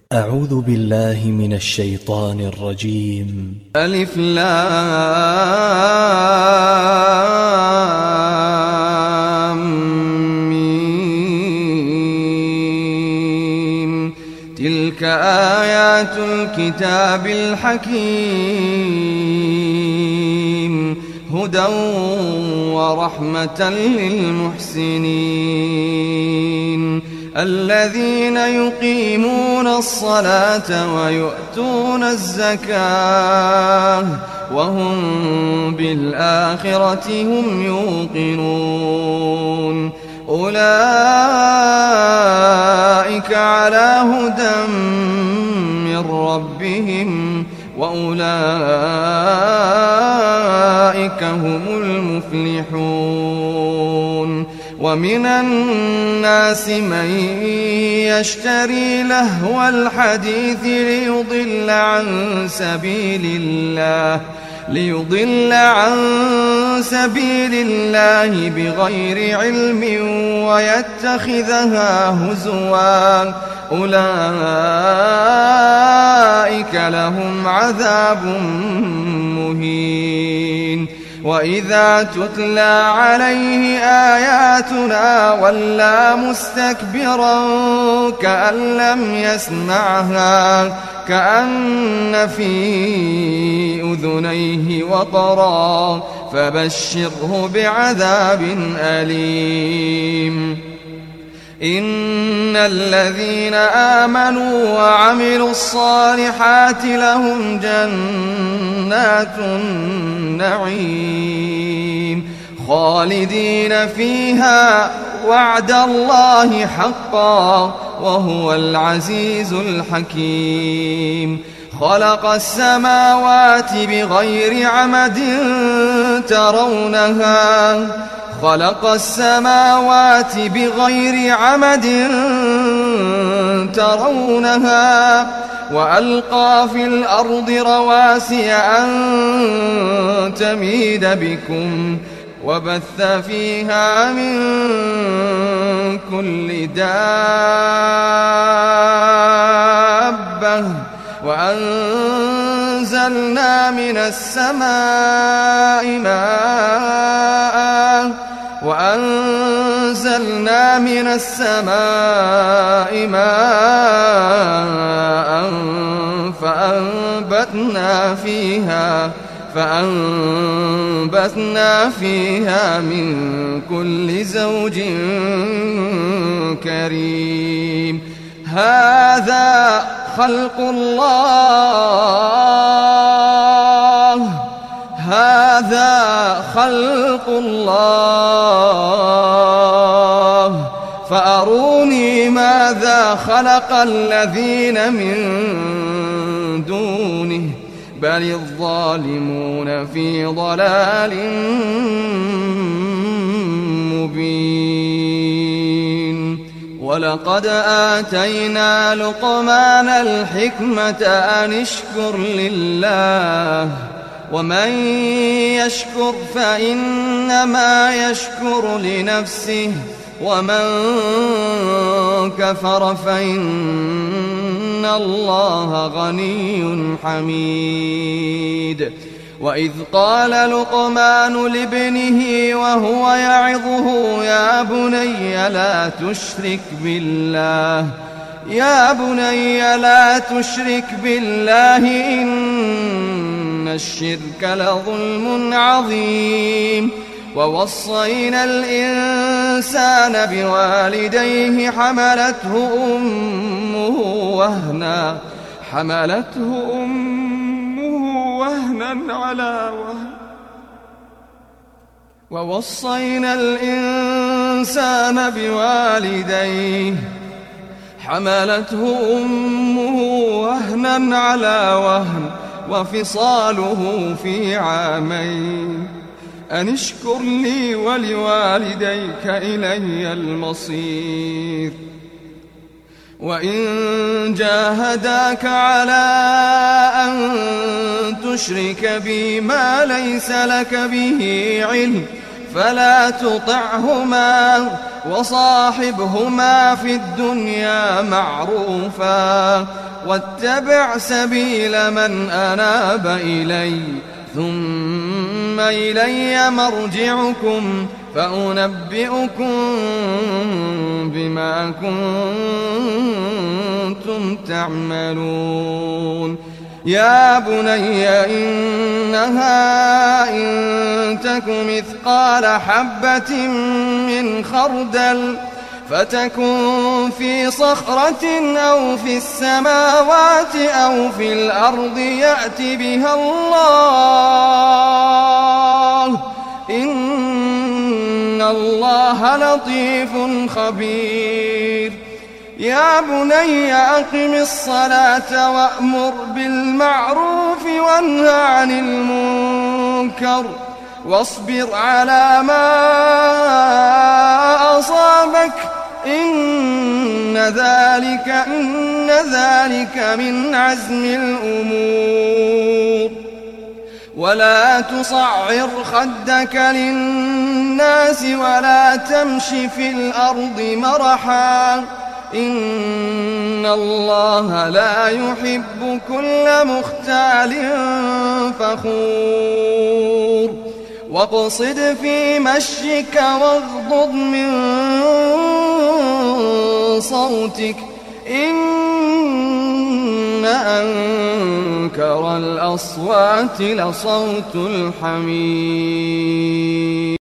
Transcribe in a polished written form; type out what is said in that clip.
أعوذ بالله من الشيطان الرجيم. ألف لام ميم. تلك آيات الكتاب الحكيم، هدى ورحمة للمحسنين الذين يقيمون الصلاة ويؤتون الزكاة وهم بالآخرة هم يوقنون. أولئك على هدى من ربهم وأولئك هم المفلحون. ومن الناس من يشتري لهو الحديث ليضل عن سبيل الله بغير علم ويتخذها هزوا، أولئك لهم عذاب مهين. وإذا تتلى عليه آياتنا ولى مستكبرا كأن لم يسمعها، كأن في أذنيه وقرا، فبشره بعذاب أليم. إن الذين آمنوا وعملوا الصالحات لهم جنات النعيم خالدين فيها، وعد الله حقا وهو العزيز الحكيم. خلق السماوات بغير عمد ترونها وألقى في الأرض رواسي أن تميد بكم وبث فيها من كل دابة وأنزلنا من السماء ماء فأنبتنا فيها من كل زوج كريم. هذا خلق الله فأروني ماذا خلق الذين من دونه بل الظالمون في ضلال مبين. ولقد آتينا لقمان الحكمة أن اشكر لله، ومن يشكر فإنما يشكر لنفسه، ومن كفر فإن الله غني حميد. وإذ قال لقمان لابنه وهو يعظه يا بني لا تشرك بالله إن الشرك لظلم عظيم. ووصينا الإنسان بوالديه حملته أمه وهنا على وهن وفصاله في عامين أن اشكر لي ولوالديك إلي المصير. وإن جاهداك على أن تشرك بي ما ليس لك به علم فلا تطعهما وصاحبهما في الدنيا معروفا واتبع سبيل من أناب إلي ثم إلي مرجعكم فأنبئكم بما كنتم تعملون يا بني إنها إن تك مثقال حبة من خردل فتكن في صخرة أو في السماوات أو في الأرض يأت بها الله إن الله لطيف خبير يا بني أقم الصلاة وأمر بالمعروف وانه عن المنكر واصبر على ما أصابك إن ذلك من عزم الأمور ولا تصعر خدك للناس ولا تمش في الأرض مرحا إن الله لا يحب كل مختال فخور واقصد في مشيك واغضض من صوتك إن أنكر الأصوات لصوت الحمير